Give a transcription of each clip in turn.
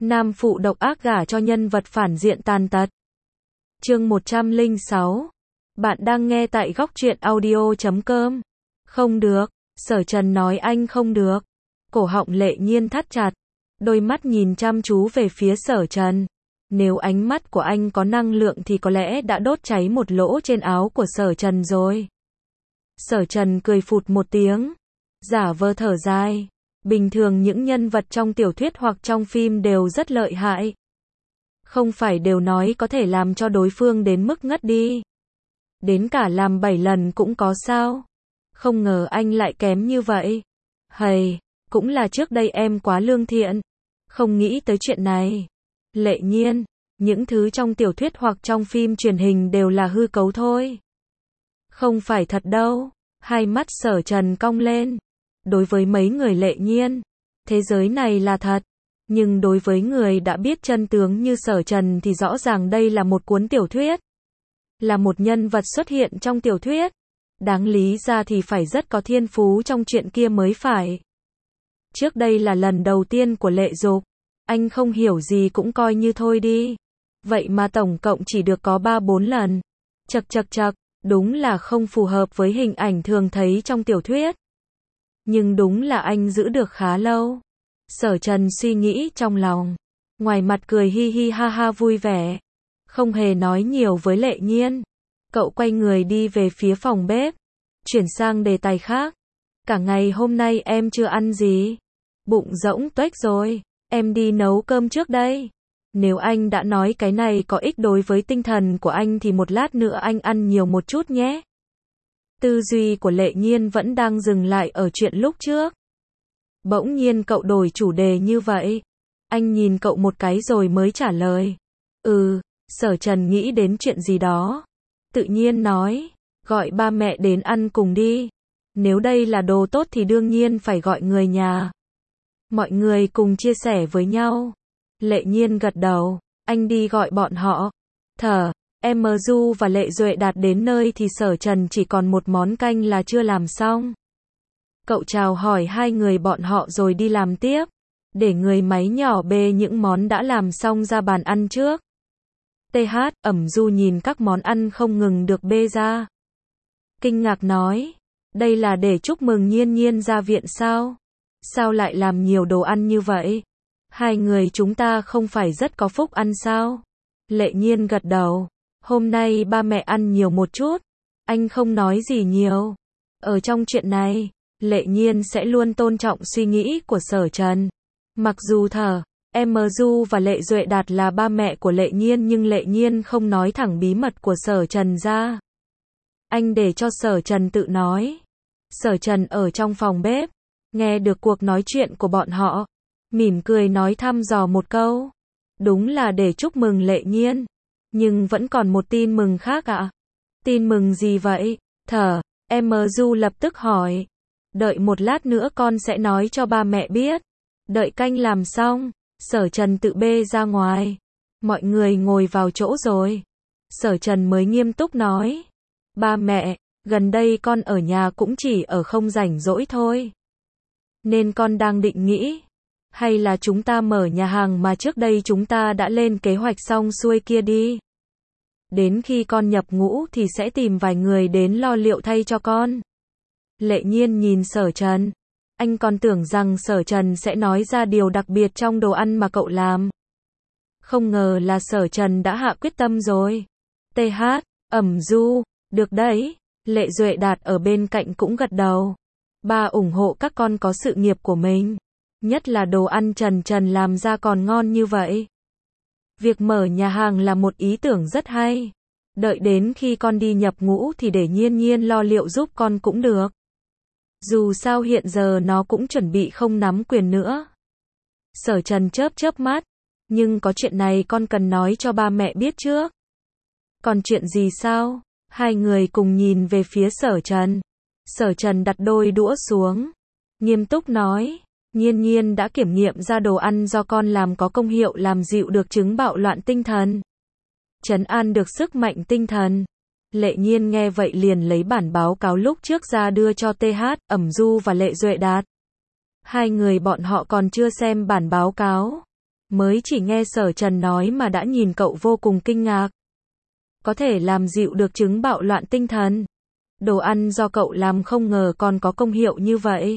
Nam phụ độc ác gả cho nhân vật phản diện tàn tật. Chương 106. Bạn đang nghe tại góc truyện audio.com. Không được, Sở Trần nói anh không được. Cổ họng Lệ Nhiên thắt chặt, đôi mắt nhìn chăm chú về phía Sở Trần. Nếu ánh mắt của anh có năng lượng thì có lẽ đã đốt cháy một lỗ trên áo của Sở Trần rồi. Sở Trần cười phụt một tiếng, giả vờ thở dài. Bình thường những nhân vật trong tiểu thuyết hoặc trong phim đều rất lợi hại. Không phải đều nói có thể làm cho đối phương đến mức ngất đi. Đến cả làm 7 lần cũng có sao. Không ngờ anh lại kém như vậy. Hầy, cũng là trước đây em quá lương thiện. Không nghĩ tới chuyện này. Lệ Nhiên, những thứ trong tiểu thuyết hoặc trong phim truyền hình đều là hư cấu thôi. Không phải thật đâu. Hai mắt Sở Trần cong lên. Đối với mấy người Lệ Nhiên, thế giới này là thật. Nhưng đối với người đã biết chân tướng như Sở Trần thì rõ ràng đây là một cuốn tiểu thuyết. Là một nhân vật xuất hiện trong tiểu thuyết. Đáng lý ra thì phải rất có thiên phú trong chuyện kia mới phải. Trước đây là lần đầu tiên của Lệ Dục. Anh không hiểu gì cũng coi như thôi đi. Vậy mà tổng cộng chỉ được có 3-4 lần. Chậc, đúng là không phù hợp với hình ảnh thường thấy trong tiểu thuyết. Nhưng đúng là anh giữ được khá lâu. Sở Trần suy nghĩ trong lòng. Ngoài mặt cười hi hi ha ha vui vẻ. Không hề nói nhiều với Lệ Nhiên. Cậu quay người đi về phía phòng bếp. Chuyển sang đề tài khác. Cả ngày hôm nay em chưa ăn gì. Bụng rỗng tuếch rồi. Em đi nấu cơm trước đây. Nếu anh đã nói cái này có ích đối với tinh thần của anh thì một lát nữa anh ăn nhiều một chút nhé. Tư duy của Lệ Nhiên vẫn đang dừng lại ở chuyện lúc trước. Bỗng nhiên cậu đổi chủ đề như vậy. Anh nhìn cậu một cái rồi mới trả lời. Sở Trần nghĩ đến chuyện gì đó. Tự nhiên nói, gọi ba mẹ đến ăn cùng đi. Nếu đây là đồ tốt thì đương nhiên phải gọi người nhà. Mọi người cùng chia sẻ với nhau. Lệ Nhiên gật đầu, anh đi gọi bọn họ. Em Du và Lệ Duệ Đạt đến nơi thì Sở Trần chỉ còn một món canh là chưa làm xong. Cậu chào hỏi hai người bọn họ rồi đi làm tiếp. Để người máy nhỏ bê những món đã làm xong ra bàn ăn trước. Du nhìn các món ăn không ngừng được bê ra. Kinh ngạc nói, đây là để chúc mừng Nhiên Nhiên ra viện sao? Sao lại làm nhiều đồ ăn như vậy? Hai người chúng ta không phải rất có phúc ăn sao? Lệ Nhiên gật đầu. Hôm nay ba mẹ ăn nhiều một chút. Anh không nói gì nhiều. Ở trong chuyện này, Lệ Nhiên sẽ luôn tôn trọng suy nghĩ của Sở Trần. Mặc dù Du và Lệ Duệ Đạt là ba mẹ của Lệ Nhiên nhưng Lệ Nhiên không nói thẳng bí mật của Sở Trần ra. Anh để cho Sở Trần tự nói. Sở Trần ở trong phòng bếp, nghe được cuộc nói chuyện của bọn họ. Mỉm cười nói thăm dò một câu. Đúng là để chúc mừng Lệ Nhiên. Nhưng vẫn còn một tin mừng khác ạ. Tin mừng gì vậy? Du lập tức hỏi. Đợi một lát nữa con sẽ nói cho ba mẹ biết. Đợi canh làm xong, Sở Trần tự bê ra ngoài. Mọi người ngồi vào chỗ rồi. Sở Trần mới nghiêm túc nói. Ba mẹ, gần đây con ở nhà cũng chỉ ở không rảnh rỗi thôi. Nên con đang định nghĩ. Hay là chúng ta mở nhà hàng mà trước đây chúng ta đã lên kế hoạch xong xuôi kia đi. Đến khi con nhập ngũ thì sẽ tìm vài người đến lo liệu thay cho con. Lệ Nhiên nhìn Sở Trần. Anh còn tưởng rằng Sở Trần sẽ nói ra điều đặc biệt trong đồ ăn mà cậu làm. Không ngờ là Sở Trần đã hạ quyết tâm rồi. Du, được đấy. Lệ Duệ Đạt ở bên cạnh cũng gật đầu. Ba ủng hộ các con có sự nghiệp của mình. Nhất là đồ ăn Trần làm ra còn ngon như vậy. Việc mở nhà hàng là một ý tưởng rất hay. Đợi đến khi con đi nhập ngũ thì để Nhiên Nhiên lo liệu giúp con cũng được. Dù sao hiện giờ nó cũng chuẩn bị không nắm quyền nữa. Sở Trần chớp mắt. Nhưng có chuyện này con cần nói cho ba mẹ biết trước. Còn chuyện gì sao? Hai người cùng nhìn về phía Sở Trần. Sở Trần đặt đôi đũa xuống. Nghiêm túc nói. Nhiên Nhiên đã kiểm nghiệm ra đồ ăn do con làm có công hiệu làm dịu được chứng bạo loạn tinh thần. Trấn an được sức mạnh tinh thần. Lệ Nhiên nghe vậy liền lấy bản báo cáo lúc trước ra đưa cho Du và Lệ Duệ Đạt. Hai người bọn họ còn chưa xem bản báo cáo. Mới chỉ nghe Sở Trần nói mà đã nhìn cậu vô cùng kinh ngạc. Có thể làm dịu được chứng bạo loạn tinh thần. Đồ ăn do cậu làm không ngờ còn có công hiệu như vậy.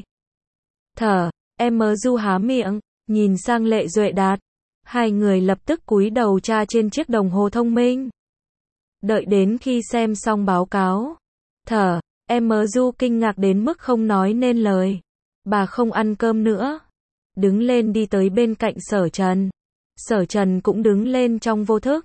Du há miệng, nhìn sang Lệ Duệ Đạt. Hai người lập tức cúi đầu tra trên chiếc đồng hồ thông minh. Đợi đến khi xem xong báo cáo. Du kinh ngạc đến mức không nói nên lời. Bà không ăn cơm nữa. Đứng lên đi tới bên cạnh Sở Trần. Sở Trần cũng đứng lên trong vô thức.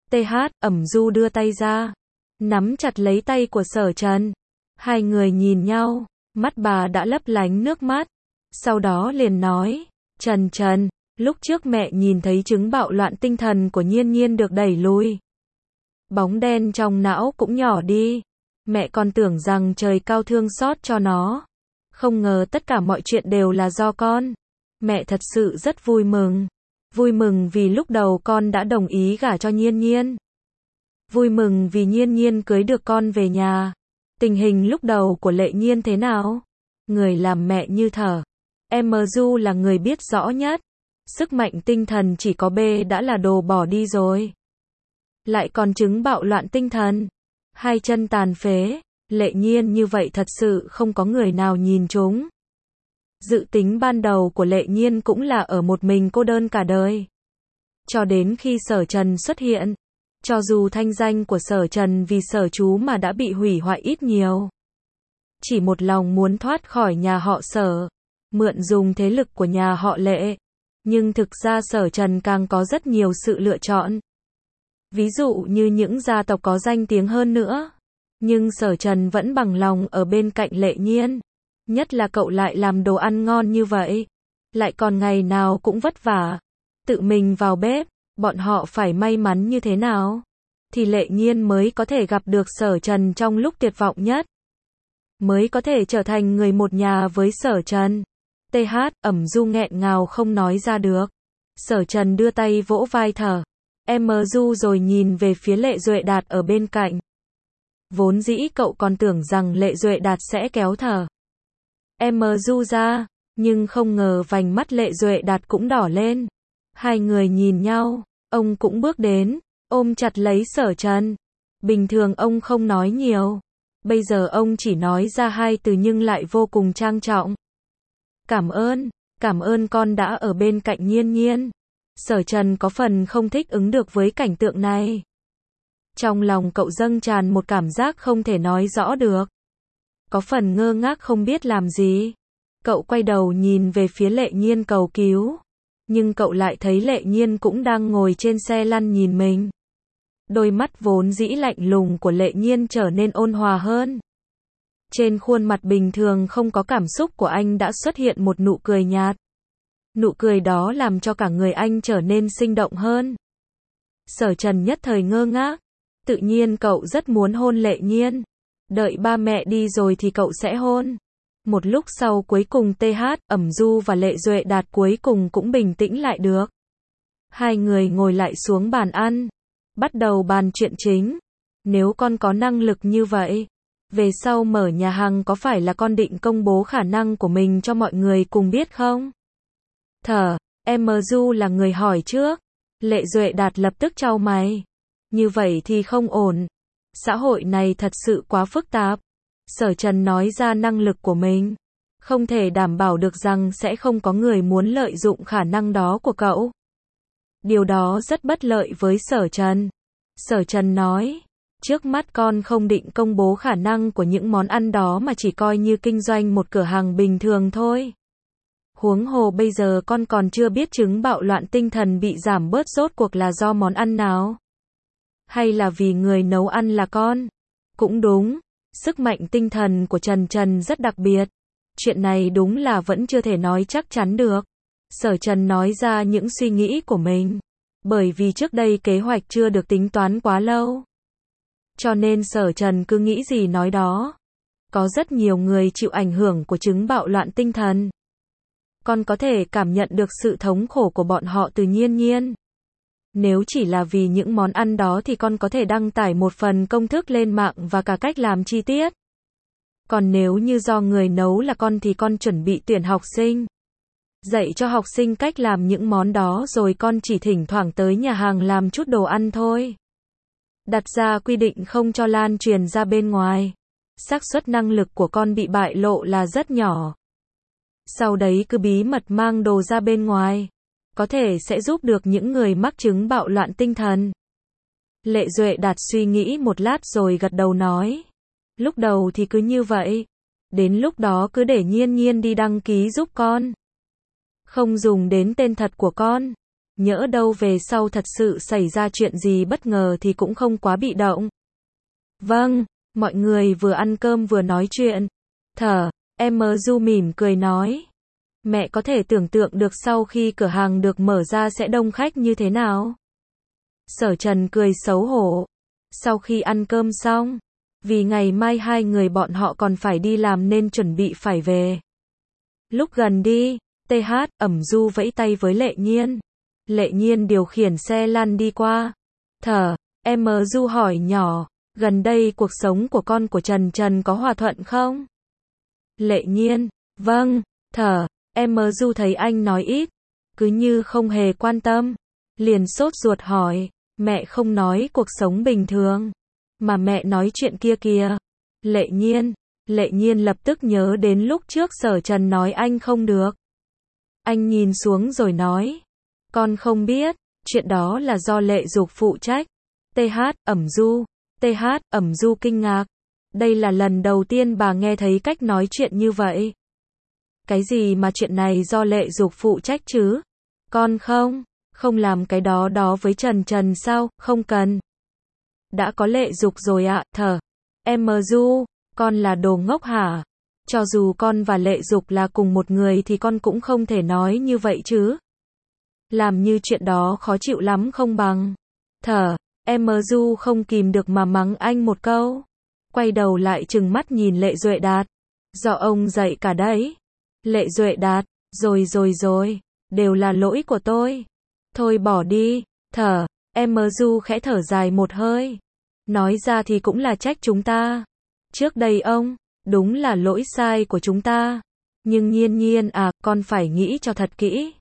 Du đưa tay ra. Nắm chặt lấy tay của Sở Trần. Hai người nhìn nhau. Mắt bà đã lấp lánh nước mắt. Sau đó liền nói. Trần, lúc trước mẹ nhìn thấy chứng bạo loạn tinh thần của Nhiên Nhiên được đẩy lùi. Bóng đen trong não cũng nhỏ đi. Mẹ còn tưởng rằng trời cao thương xót cho nó. Không ngờ tất cả mọi chuyện đều là do con. Mẹ thật sự rất vui mừng. Vui mừng vì lúc đầu con đã đồng ý gả cho Nhiên Nhiên. Vui mừng vì Nhiên Nhiên cưới được con về nhà. Tình hình lúc đầu của Lệ Nhiên thế nào? Người làm mẹ như Du là người biết rõ nhất. Sức mạnh tinh thần chỉ có B đã là đồ bỏ đi rồi. Lại còn chứng bạo loạn tinh thần. Hai chân tàn phế. Lệ Nhiên như vậy thật sự không có người nào nhìn chúng. Dự tính ban đầu của Lệ Nhiên cũng là ở một mình cô đơn cả đời. Cho đến khi Sở Trần xuất hiện. Cho dù thanh danh của Sở Trần vì Sở chú mà đã bị hủy hoại ít nhiều. Chỉ một lòng muốn thoát khỏi nhà họ Sở. Mượn dùng thế lực của nhà họ Lệ. Nhưng thực ra Sở Trần càng có rất nhiều sự lựa chọn. Ví dụ như những gia tộc có danh tiếng hơn nữa. Nhưng Sở Trần vẫn bằng lòng ở bên cạnh Lệ Nhiên. Nhất là cậu lại làm đồ ăn ngon như vậy. Lại còn ngày nào cũng vất vả. Tự mình vào bếp. Bọn họ phải may mắn như thế nào? Thì Lệ Nhiên mới có thể gặp được Sở Trần trong lúc tuyệt vọng nhất. Mới có thể trở thành người một nhà với Sở Trần. Du nghẹn ngào không nói ra được. Sở Trần đưa tay vỗ vai Du rồi nhìn về phía Lệ Duệ Đạt ở bên cạnh. Vốn dĩ cậu còn tưởng rằng Lệ Duệ Đạt sẽ kéo Du ra, nhưng không ngờ vành mắt Lệ Duệ Đạt cũng đỏ lên. Hai người nhìn nhau, ông cũng bước đến, ôm chặt lấy Sở Trần. Bình thường ông không nói nhiều. Bây giờ ông chỉ nói ra hai từ nhưng lại vô cùng trang trọng. Cảm ơn con đã ở bên cạnh Nhiên Nhiên. Sở Trần có phần không thích ứng được với cảnh tượng này. Trong lòng cậu dâng tràn một cảm giác không thể nói rõ được. Có phần ngơ ngác không biết làm gì. Cậu quay đầu nhìn về phía Lệ Nhiên cầu cứu. Nhưng cậu lại thấy Lệ Nhiên cũng đang ngồi trên xe lăn nhìn mình. Đôi mắt vốn dĩ lạnh lùng của Lệ Nhiên trở nên ôn hòa hơn. Trên khuôn mặt bình thường không có cảm xúc của anh đã xuất hiện một nụ cười nhạt. Nụ cười đó làm cho cả người anh trở nên sinh động hơn. Sở Trần nhất thời ngơ ngác. Tự nhiên cậu rất muốn hôn Lệ Nhiên. Đợi ba mẹ đi rồi thì cậu sẽ hôn. Một lúc sau cuối cùng Du và Lệ Duệ Đạt cuối cùng cũng bình tĩnh lại được. Hai người ngồi lại xuống bàn ăn. Bắt đầu bàn chuyện chính. Nếu con có năng lực như vậy, về sau mở nhà hàng có phải là con định công bố khả năng của mình cho mọi người cùng biết không? Du là người hỏi trước. Lệ Duệ Đạt lập tức chau mày. Như vậy thì không ổn. Xã hội này thật sự quá phức tạp. Sở Trần nói ra năng lực của mình. Không thể đảm bảo được rằng sẽ không có người muốn lợi dụng khả năng đó của cậu. Điều đó rất bất lợi với Sở Trần. Sở Trần nói. Trước mắt con không định công bố khả năng của những món ăn đó mà chỉ coi như kinh doanh một cửa hàng bình thường thôi. Huống hồ bây giờ con còn chưa biết chứng bạo loạn tinh thần bị giảm bớt rốt cuộc là do món ăn nào. Hay là vì người nấu ăn là con. Cũng đúng. Sức mạnh tinh thần của Trần rất đặc biệt. Chuyện này đúng là vẫn chưa thể nói chắc chắn được. Sở Trần nói ra những suy nghĩ của mình. Bởi vì trước đây kế hoạch chưa được tính toán quá lâu. Cho nên Sở Trần cứ nghĩ gì nói đó. Có rất nhiều người chịu ảnh hưởng của chứng bạo loạn tinh thần. Con có thể cảm nhận được sự thống khổ của bọn họ từ Nhiên Nhiên. Nếu chỉ là vì những món ăn đó thì con có thể đăng tải một phần công thức lên mạng và cả cách làm chi tiết. Còn nếu như do người nấu là con thì con chuẩn bị tuyển học sinh. Dạy cho học sinh cách làm những món đó rồi con chỉ thỉnh thoảng tới nhà hàng làm chút đồ ăn thôi. Đặt ra quy định không cho lan truyền ra bên ngoài. Xác suất năng lực của con bị bại lộ là rất nhỏ. Sau đấy cứ bí mật mang đồ ra bên ngoài. Có thể sẽ giúp được những người mắc chứng bạo loạn tinh thần. Lệ Duệ Đạt suy nghĩ một lát rồi gật đầu nói. Lúc đầu thì cứ như vậy. Đến lúc đó cứ để Nhiên Nhiên đi đăng ký giúp con. Không dùng đến tên thật của con. Nhỡ đâu về sau thật sự xảy ra chuyện gì bất ngờ thì cũng không quá bị động. Vâng, mọi người vừa ăn cơm vừa nói chuyện. Em Du mỉm cười nói. Mẹ có thể tưởng tượng được sau khi cửa hàng được mở ra sẽ đông khách như thế nào. Sở Trần cười xấu hổ. Sau khi ăn cơm xong, vì ngày mai hai người bọn họ còn phải đi làm nên chuẩn bị phải về. Lúc gần đi, Ẩm Du vẫy tay với Lệ Nhiên. Lệ Nhiên điều khiển xe lăn đi qua. Em Du hỏi nhỏ, gần đây cuộc sống của con của Trần có hòa thuận không? Lệ Nhiên, vâng. Em Du thấy anh nói ít, cứ như không hề quan tâm. Liền sốt ruột hỏi, mẹ không nói cuộc sống bình thường, mà mẹ nói chuyện kia kìa. Lệ Nhiên lập tức nhớ đến lúc trước Sở Trần nói anh không được. Anh nhìn xuống rồi nói, con không biết, chuyện đó là do Lệ Dục phụ trách. Ẩm Du kinh ngạc. Đây là lần đầu tiên bà nghe thấy cách nói chuyện như vậy. Cái gì mà chuyện này do Lệ Dục phụ trách chứ? Con không làm cái đó với Trần sao? Không cần. Đã có Lệ Dục rồi ạ. Em Du, con là đồ ngốc hả? Cho dù con và Lệ Dục là cùng một người thì con cũng không thể nói như vậy chứ. Làm như chuyện đó khó chịu lắm không bằng. Em Du không kìm được mà mắng anh một câu. Quay đầu lại trừng mắt nhìn Lệ Duệ Đạt. Do ông dạy cả đấy. Lệ Duệ Đạt, rồi, đều là lỗi của tôi. Thôi bỏ đi. Em Du khẽ thở dài một hơi. Nói ra thì cũng là trách chúng ta. Trước đây đúng là lỗi sai của chúng ta. Nhưng Nhiên à, con phải nghĩ cho thật kỹ.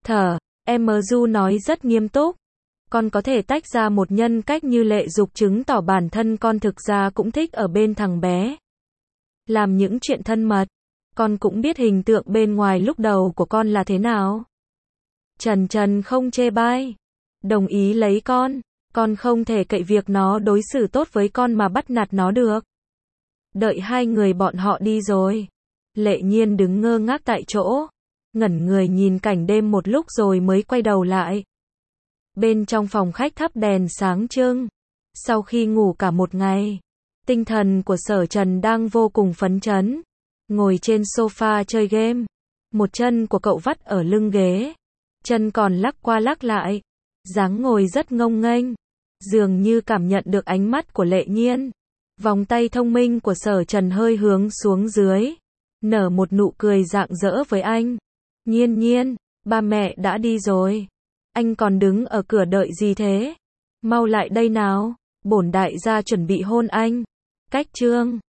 Em Du nói rất nghiêm túc. Con có thể tách ra một nhân cách như Lệ Dục chứng tỏ bản thân con thực ra cũng thích ở bên thằng bé. Làm những chuyện thân mật. Con cũng biết hình tượng bên ngoài lúc đầu của con là thế nào. Trần không chê bai. Đồng ý lấy con không thể cậy việc nó đối xử tốt với con mà bắt nạt nó được. Đợi hai người bọn họ đi rồi. Lệ Nhiên đứng ngơ ngác tại chỗ. Ngẩn người nhìn cảnh đêm một lúc rồi mới quay đầu lại. Bên trong phòng khách thắp đèn sáng trưng. Sau khi ngủ cả một ngày, tinh thần của Sở Trần đang vô cùng phấn chấn. Ngồi trên sofa chơi game. Một chân của cậu vắt ở lưng ghế. Chân còn lắc qua lắc lại. Dáng ngồi rất ngông nghênh. Dường như cảm nhận được ánh mắt của Lệ Nhiên. Vòng tay thông minh của Sở Trần hơi hướng xuống dưới. Nở một nụ cười rạng rỡ với anh. Nhiên, ba mẹ đã đi rồi. Anh còn đứng ở cửa đợi gì thế? Mau lại đây nào. Bổn đại gia chuẩn bị hôn anh. Cách chương